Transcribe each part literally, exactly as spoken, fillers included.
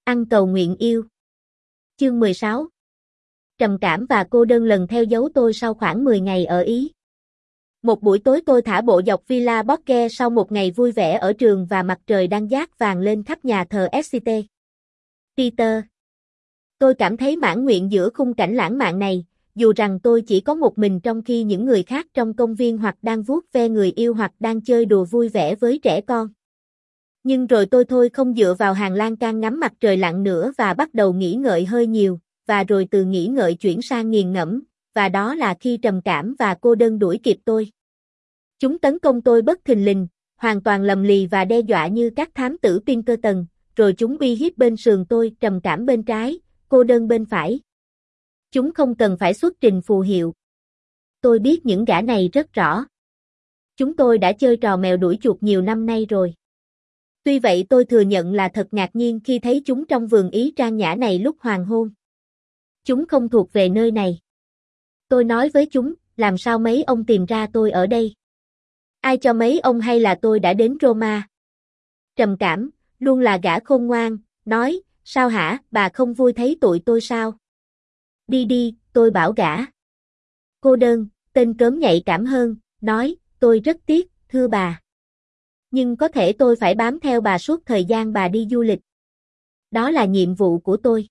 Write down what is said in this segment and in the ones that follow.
Ăn cầu nguyện yêu. Chương mười sáu. Trầm cảm và cô đơn lần theo dấu tôi sau khoảng mười ngày ở Ý. Một buổi tối tôi thả bộ dọc Villa Borghese sau một ngày vui vẻ ở trường và mặt trời đang dát vàng lên khắp nhà thờ ét xê tê. Peter. Tôi cảm thấy mãn nguyện giữa khung cảnh lãng mạn này, dù rằng tôi chỉ có một mình trong khi những người khác trong công viên hoặc đang vuốt ve người yêu hoặc đang chơi đùa vui vẻ với trẻ con. Nhưng rồi tôi thôi không dựa vào hàng lan can ngắm mặt trời lặn nữa và bắt đầu nghĩ ngợi hơi nhiều, và rồi từ nghĩ ngợi chuyển sang nghiền ngẫm, và đó là khi trầm cảm và cô đơn đuổi kịp tôi. Chúng tấn công tôi bất thình lình, hoàn toàn lầm lì và đe dọa như các thám tử Pinkerton, rồi chúng uy hiếp bên sườn tôi, trầm cảm bên trái, cô đơn bên phải. Chúng không cần phải xuất trình phù hiệu. Tôi biết những gã này rất rõ. Chúng tôi đã chơi trò mèo đuổi chuột nhiều năm nay rồi. Tuy vậy tôi thừa nhận là thật ngạc nhiên khi thấy chúng trong vườn Ý trang nhã này lúc hoàng hôn. Chúng không thuộc về nơi này. Tôi nói với chúng, làm sao mấy ông tìm ra tôi ở đây? Ai cho mấy ông hay là tôi đã đến Roma? Trầm cảm, luôn là gã khôn ngoan, nói, sao hả, bà không vui thấy tụi tôi sao? Đi đi, tôi bảo gã. Cô đơn, tên cớm nhạy cảm hơn, nói, tôi rất tiếc, thưa bà. Nhưng có thể tôi phải bám theo bà suốt thời gian bà đi du lịch. Đó là nhiệm vụ của tôi.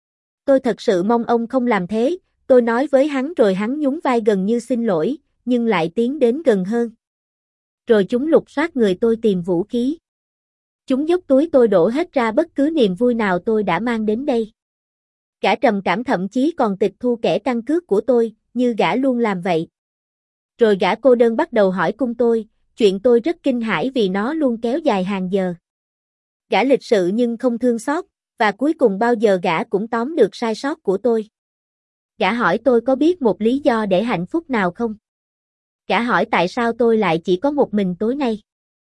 Tôi thật sự mong ông không làm thế, tôi nói với hắn rồi hắn nhún vai gần như xin lỗi, nhưng lại tiến đến gần hơn. Rồi chúng lục soát người tôi tìm vũ khí. Chúng dốc túi tôi đổ hết ra bất cứ niềm vui nào tôi đã mang đến đây. Gã trầm cảm thậm chí còn tịch thu kẻ căn cước của tôi, như gã luôn làm vậy. Rồi gã cô đơn bắt đầu hỏi cung tôi, chuyện tôi rất kinh hãi vì nó luôn kéo dài hàng giờ. Gã lịch sự nhưng không thương xót, và cuối cùng bao giờ gã cũng tóm được sai sót của tôi. Gã hỏi tôi có biết một lý do để hạnh phúc nào không? Gã hỏi tại sao tôi lại chỉ có một mình tối nay?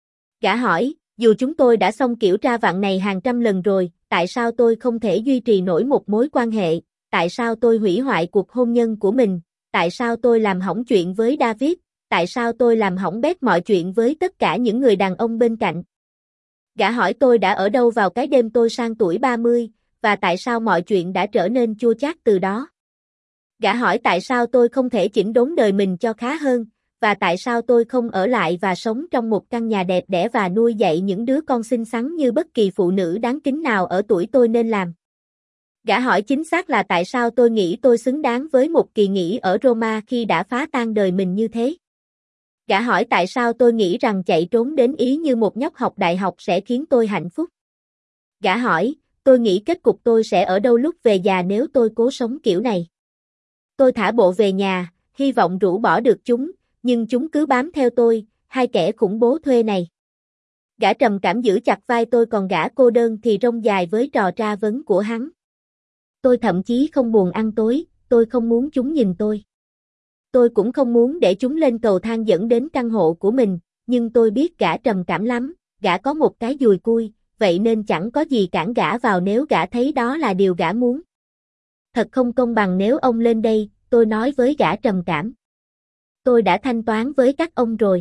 Gã hỏi, dù chúng tôi đã xong kiểu tra vặn này hàng trăm lần rồi, tại sao tôi không thể duy trì nổi một mối quan hệ? Tại sao tôi hủy hoại cuộc hôn nhân của mình? Tại sao tôi làm hỏng chuyện với David? Tại sao tôi làm hỏng bét mọi chuyện với tất cả những người đàn ông bên cạnh? Gã hỏi tôi đã ở đâu vào cái đêm tôi sang tuổi ba mươi, và tại sao mọi chuyện đã trở nên chua chát từ đó? Gã hỏi tại sao tôi không thể chỉnh đốn đời mình cho khá hơn, và tại sao tôi không ở lại và sống trong một căn nhà đẹp đẽ và nuôi dạy những đứa con xinh xắn như bất kỳ phụ nữ đáng kính nào ở tuổi tôi nên làm. Gã hỏi chính xác là tại sao tôi nghĩ tôi xứng đáng với một kỳ nghỉ ở Roma khi đã phá tan đời mình như thế. Gã hỏi tại sao tôi nghĩ rằng chạy trốn đến Ý như một nhóc học đại học sẽ khiến tôi hạnh phúc. Gã hỏi, tôi nghĩ kết cục tôi sẽ ở đâu lúc về già nếu tôi cố sống kiểu này. Tôi thả bộ về nhà, hy vọng rũ bỏ được chúng, nhưng chúng cứ bám theo tôi, hai kẻ khủng bố thuê này. Gã trầm cảm giữ chặt vai tôi còn gã cô đơn thì rông dài với trò tra vấn của hắn. Tôi thậm chí không buồn ăn tối, tôi không muốn chúng nhìn tôi. Tôi cũng không muốn để chúng lên cầu thang dẫn đến căn hộ của mình, nhưng tôi biết gã trầm cảm lắm, gã có một cái dùi cui, vậy nên chẳng có gì cản gã vào nếu gã thấy đó là điều gã muốn. Thật không công bằng nếu ông lên đây, tôi nói với gã trầm cảm. Tôi đã thanh toán với các ông rồi.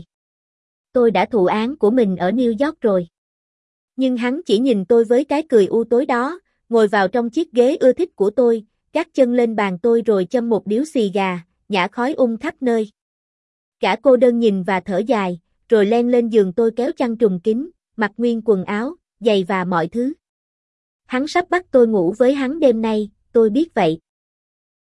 Tôi đã thụ án của mình ở New York rồi. Nhưng hắn chỉ nhìn tôi với cái cười u tối đó, ngồi vào trong chiếc ghế ưa thích của tôi, gác chân lên bàn tôi rồi châm một điếu xì gà, nhả khói um khắp nơi. Gã cô đơn nhìn và thở dài, rồi len lên giường tôi kéo chăn trùm kín, mặc nguyên quần áo, giày và mọi thứ. Hắn sắp bắt tôi ngủ với hắn đêm nay, tôi biết vậy.